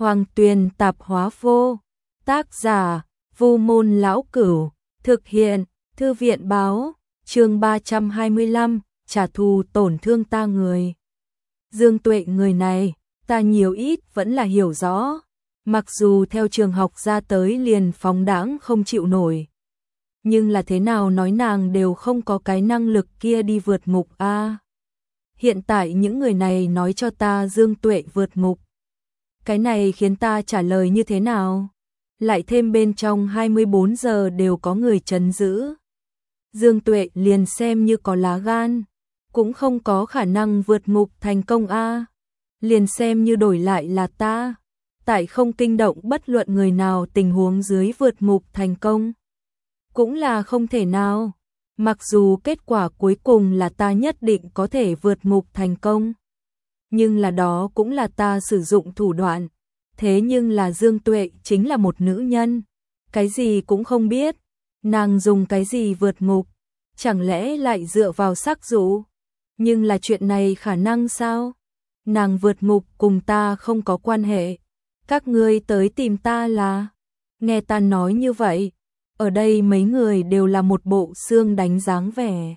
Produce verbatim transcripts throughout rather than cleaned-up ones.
Hoàng Tuyền tạp hóa vô. Tác giả, Vu Môn Lão Cửu. Thực hiện, Thư viện báo. Chương ba trăm hai mươi lăm, trả thù tổn thương ta người. Dương Tuệ người này, ta nhiều ít vẫn là hiểu rõ. Mặc dù theo trường học ra tới liền phóng đãng không chịu nổi. Nhưng là thế nào nói nàng đều không có cái năng lực kia đi vượt ngục a. À, hiện tại những người này nói cho ta Dương Tuệ vượt ngục. Cái này khiến ta trả lời như thế nào? Lại thêm bên trong hai mươi bốn giờ đều có người trấn giữ. Dương Tuệ liền xem như có lá gan, cũng không có khả năng vượt ngục thành công a. À, liền xem như đổi lại là ta, tại không kinh động bất luận người nào tình huống dưới vượt ngục thành công. Cũng là không thể nào, mặc dù kết quả cuối cùng là ta nhất định có thể vượt ngục thành công. Nhưng là đó cũng là ta sử dụng thủ đoạn. Thế nhưng là Dương Tuệ chính là một nữ nhân, cái gì cũng không biết. Nàng dùng cái gì vượt ngục? Chẳng lẽ lại dựa vào sắc dụ? Nhưng là chuyện này khả năng sao? Nàng vượt ngục cùng ta không có quan hệ. Các ngươi tới tìm ta là... Nghe ta nói như vậy, ở đây mấy người đều là một bộ xương đánh dáng vẻ.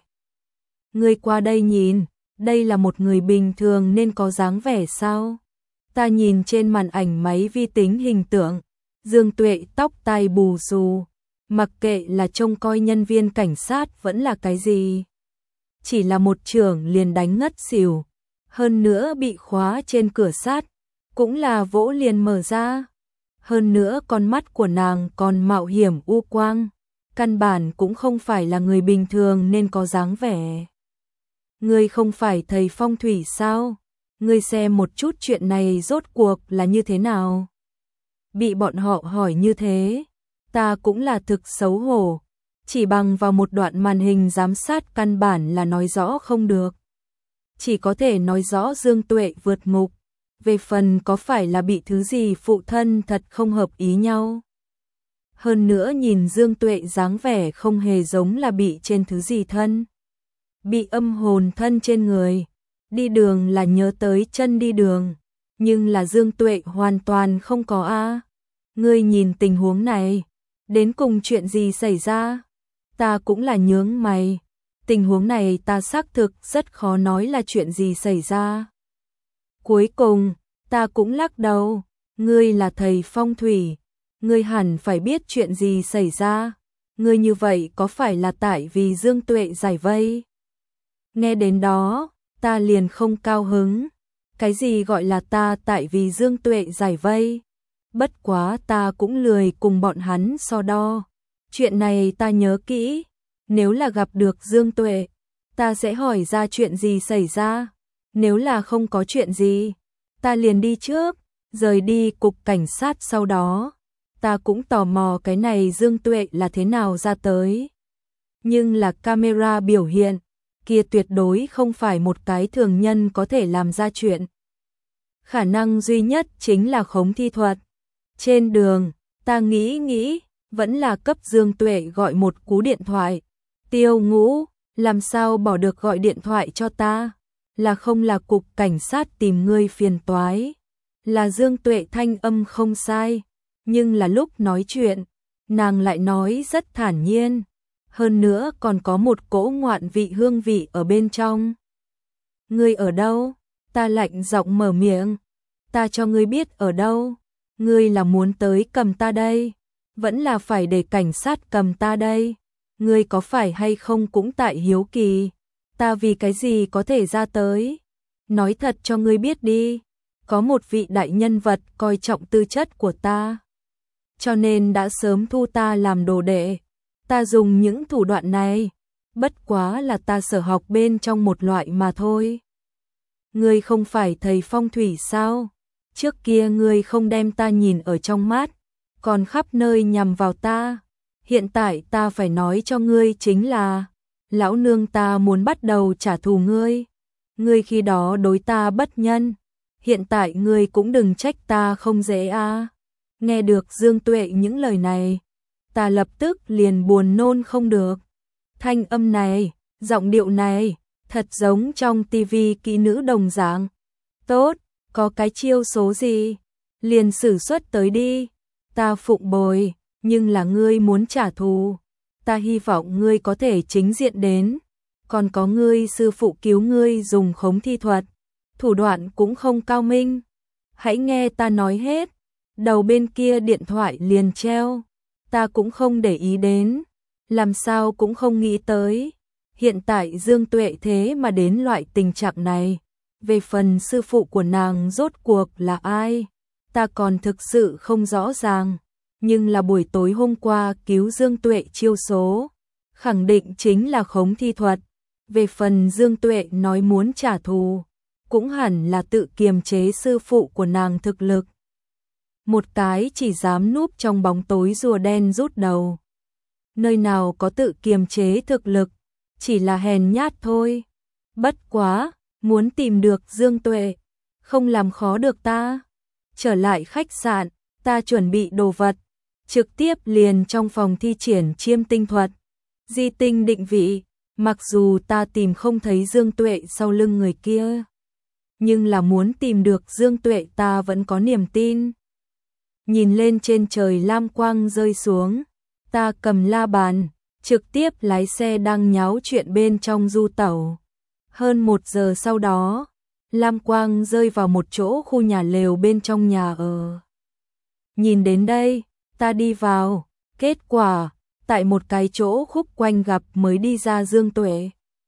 Ngươi qua đây nhìn, đây là một người bình thường nên có dáng vẻ sao? Ta nhìn trên màn ảnh máy vi tính hình tượng, Dương Tuệ tóc tai bù xù, mặc kệ là trông coi nhân viên cảnh sát vẫn là cái gì. Chỉ là một chưởng liền đánh ngất xỉu, hơn nữa bị khóa trên cửa sắt, cũng là vỗ liền mở ra. Hơn nữa con mắt của nàng còn mạo hiểm u quang, căn bản cũng không phải là người bình thường nên có dáng vẻ. Ngươi không phải thầy phong thủy sao? Ngươi xem một chút chuyện này rốt cuộc là như thế nào? Bị bọn họ hỏi như thế, ta cũng là thực xấu hổ, chỉ bằng vào một đoạn màn hình giám sát căn bản là nói rõ không được. Chỉ có thể nói rõ Dương Tuệ vượt ngục, về phần có phải là bị thứ gì phụ thân thật không hợp ý nhau. Hơn nữa nhìn Dương Tuệ dáng vẻ không hề giống là bị trên thứ gì thân. Bị âm hồn thân trên người, đi đường là nhớ tới chân đi đường, nhưng là Dương Tuệ hoàn toàn không có a. À. Ngươi nhìn tình huống này, đến cùng chuyện gì xảy ra? Ta cũng là nhướng mày, tình huống này ta xác thực rất khó nói là chuyện gì xảy ra. Cuối cùng, ta cũng lắc đầu, ngươi là thầy phong thủy, ngươi hẳn phải biết chuyện gì xảy ra, ngươi như vậy có phải là tại vì Dương Tuệ giải vây? Nghe đến đó, ta liền không cao hứng. Cái gì gọi là ta tại vì Dương Tuệ giải vây? Bất quá ta cũng lười cùng bọn hắn so đo. Chuyện này ta nhớ kỹ. Nếu là gặp được Dương Tuệ, ta sẽ hỏi ra chuyện gì xảy ra. Nếu là không có chuyện gì, ta liền đi trước, rời đi cục cảnh sát sau đó. Ta cũng tò mò cái này Dương Tuệ là thế nào ra tới. Nhưng là camera biểu hiện, kia tuyệt đối không phải một cái thường nhân có thể làm ra chuyện. Khả năng duy nhất chính là khống thi thuật. Trên đường, ta nghĩ nghĩ, vẫn là cấp Dương Tuệ gọi một cú điện thoại. Tiêu Ngũ, làm sao bỏ được gọi điện thoại cho ta? Là không là cục cảnh sát tìm ngươi phiền toái. Là Dương Tuệ thanh âm không sai, nhưng là lúc nói chuyện, nàng lại nói rất thản nhiên. Hơn nữa còn có một cỗ ngoạn vị hương vị ở bên trong. Ngươi ở đâu? Ta lạnh giọng mở miệng. Ta cho ngươi biết ở đâu. Ngươi là muốn tới cầm ta đây, vẫn là phải để cảnh sát cầm ta đây? Ngươi có phải hay không cũng tại hiếu kỳ, ta vì cái gì có thể ra tới? Nói thật cho ngươi biết đi, có một vị đại nhân vật coi trọng tư chất của ta, cho nên đã sớm thu ta làm đồ đệ. Ta dùng những thủ đoạn này, bất quá là ta sở học bên trong một loại mà thôi. Ngươi không phải thầy phong thủy sao? Trước kia ngươi không đem ta nhìn ở trong mắt, còn khắp nơi nhằm vào ta. Hiện tại ta phải nói cho ngươi chính là, lão nương ta muốn bắt đầu trả thù ngươi. Ngươi khi đó đối ta bất nhân, hiện tại ngươi cũng đừng trách ta không dễ a. À. Nghe được Dương Tuệ những lời này, ta lập tức liền buồn nôn không được. Thanh âm này, giọng điệu này, thật giống trong tivi kỹ nữ đồng dạng. Tốt, có cái chiêu số gì? liền xử xuất tới đi, ta phụng bồi, nhưng là ngươi muốn trả thù, ta hy vọng ngươi có thể chính diện đến, còn có ngươi sư phụ cứu ngươi dùng khống thi thuật, thủ đoạn cũng không cao minh. Hãy nghe ta nói hết. Đầu bên kia điện thoại liền treo, ta cũng không để ý đến, làm sao cũng không nghĩ tới. Hiện tại Dương Tuệ thế mà đến loại tình trạng này, về phần sư phụ của nàng rốt cuộc là ai, ta còn thực sự không rõ ràng, nhưng là buổi tối hôm qua cứu Dương Tuệ chiêu số, khẳng định chính là khống thi thuật. Về phần Dương Tuệ nói muốn trả thù, cũng hẳn là tự kiềm chế sư phụ của nàng thực lực. Một cái chỉ dám núp trong bóng tối rùa đen rút đầu. Nơi nào có tự kiềm chế thực lực, chỉ là hèn nhát thôi. Bất quá, muốn tìm được Dương Tuệ, không làm khó được ta. Trở lại khách sạn, ta chuẩn bị đồ vật, trực tiếp liền trong phòng thi triển chiêm tinh thuật. Di tinh định vị, mặc dù ta tìm không thấy Dương Tuệ sau lưng người kia, nhưng là muốn tìm được Dương Tuệ ta vẫn có niềm tin. Nhìn lên trên trời lam quang rơi xuống, ta cầm la bàn, trực tiếp lái xe đang nháo chuyện bên trong du tẩu. Hơn một giờ sau đó, lam quang rơi vào một chỗ khu nhà lều bên trong nhà ở. Nhìn đến đây, ta đi vào, kết quả, tại một cái chỗ khúc quanh gặp mới đi ra Dương Tuệ.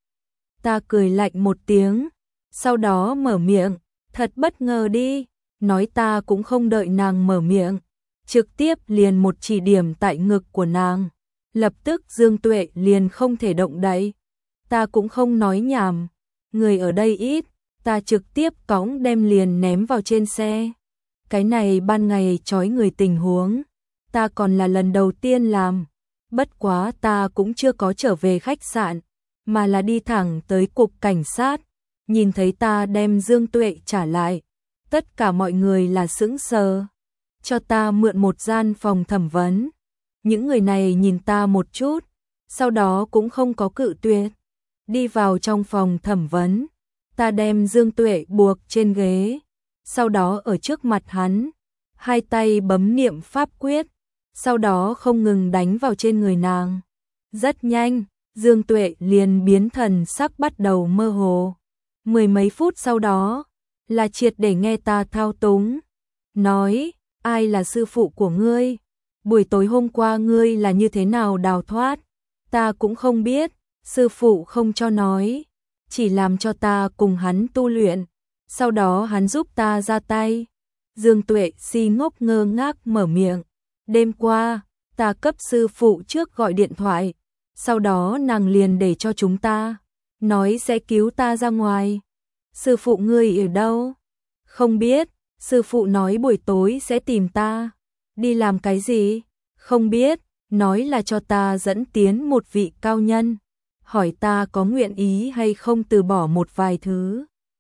Ta cười lạnh một tiếng, sau đó mở miệng, thật bất ngờ đi. Nói ta cũng không đợi nàng mở miệng, trực tiếp liền một chỉ điểm tại ngực của nàng, lập tức Dương Tuệ liền không thể động đậy. Ta cũng không nói nhảm, người ở đây ít, ta trực tiếp cõng đem liền ném vào trên xe. Cái này ban ngày trói người tình huống, ta còn là lần đầu tiên làm, bất quá ta cũng chưa có trở về khách sạn, mà là đi thẳng tới cục cảnh sát, nhìn thấy ta đem Dương Tuệ trả lại. Tất cả mọi người là sững sờ, cho ta mượn một gian phòng thẩm vấn. Những người này nhìn ta một chút, sau đó cũng không có cự tuyệt. Đi vào trong phòng thẩm vấn, ta đem Dương Tuệ buộc trên ghế, sau đó ở trước mặt hắn, hai tay bấm niệm pháp quyết, sau đó không ngừng đánh vào trên người nàng. Rất nhanh, Dương Tuệ liền biến thần sắc bắt đầu mơ hồ. Mười mấy phút sau đó, là triệt để nghe ta thao túng. Nói, ai là sư phụ của ngươi? Buổi tối hôm qua ngươi là như thế nào đào thoát? Ta cũng không biết, sư phụ không cho nói, chỉ làm cho ta cùng hắn tu luyện, sau đó hắn giúp ta ra tay. Dương Tuệ si ngốc ngơ ngác mở miệng, đêm qua, ta cấp sư phụ trước gọi điện thoại, sau đó nàng liền để cho chúng ta, nói sẽ cứu ta ra ngoài. Sư phụ ngươi ở đâu? Không biết, sư phụ nói buổi tối sẽ tìm ta. Đi làm cái gì? Không biết, nói là cho ta dẫn tiến một vị cao nhân, hỏi ta có nguyện ý hay không từ bỏ một vài thứ.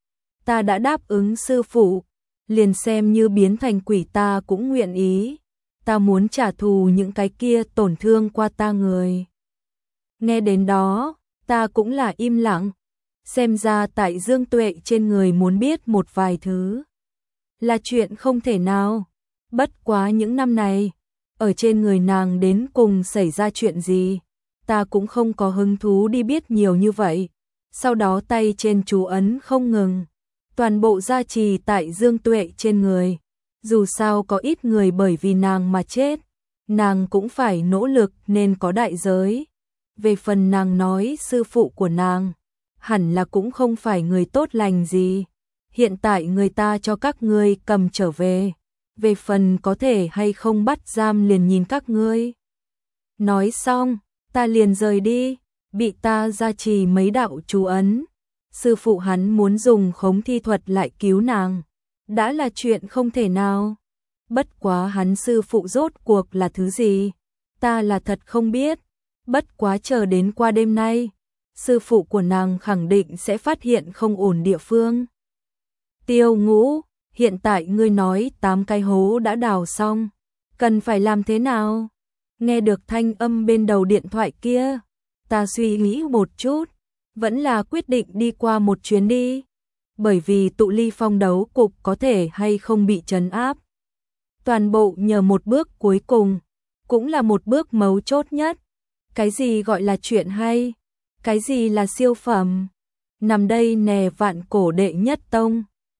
Ta đã đáp ứng sư phụ, liền xem như biến thành quỷ ta cũng nguyện ý. Ta muốn trả thù những cái kia tổn thương qua ta người. Nghe đến đó, ta cũng là im lặng. Xem ra tại Dương Tuệ trên người muốn biết một vài thứ là chuyện không thể nào. Bất quá những năm này, ở trên người nàng đến cùng xảy ra chuyện gì, ta cũng không có hứng thú đi biết nhiều như vậy. Sau đó tay trên chú ấn không ngừng, toàn bộ gia trì tại Dương Tuệ trên người. Dù sao có ít người bởi vì nàng mà chết, nàng cũng phải nỗ lực nên có đại giới. Về phần nàng nói sư phụ của nàng, hẳn là cũng không phải người tốt lành gì. Hiện tại người ta cho các ngươi cầm trở về, về phần có thể hay không bắt giam liền nhìn các ngươi. Nói xong, ta liền rời đi, bị ta gia trì mấy đạo chú ấn. Sư phụ hắn muốn dùng khống thi thuật lại cứu nàng, đã là chuyện không thể nào. Bất quá hắn sư phụ rốt cuộc là thứ gì, ta là thật không biết. Bất quá chờ đến qua đêm nay, sư phụ của nàng khẳng định sẽ phát hiện không ổn địa phương. Tiêu Ngũ, hiện tại ngươi nói tám cái hố đã đào xong, cần phải làm thế nào? Nghe được thanh âm bên đầu điện thoại kia, ta suy nghĩ một chút, vẫn là quyết định đi qua một chuyến đi. Bởi vì tụ ly phong đấu cục có thể hay không bị trấn áp, Toàn bộ nhờ một bước cuối cùng, cũng là một bước mấu chốt nhất. Cái gì gọi là chuyện hay? Cái gì là siêu phẩm? Nằm đây nè vạn cổ đệ nhất tông.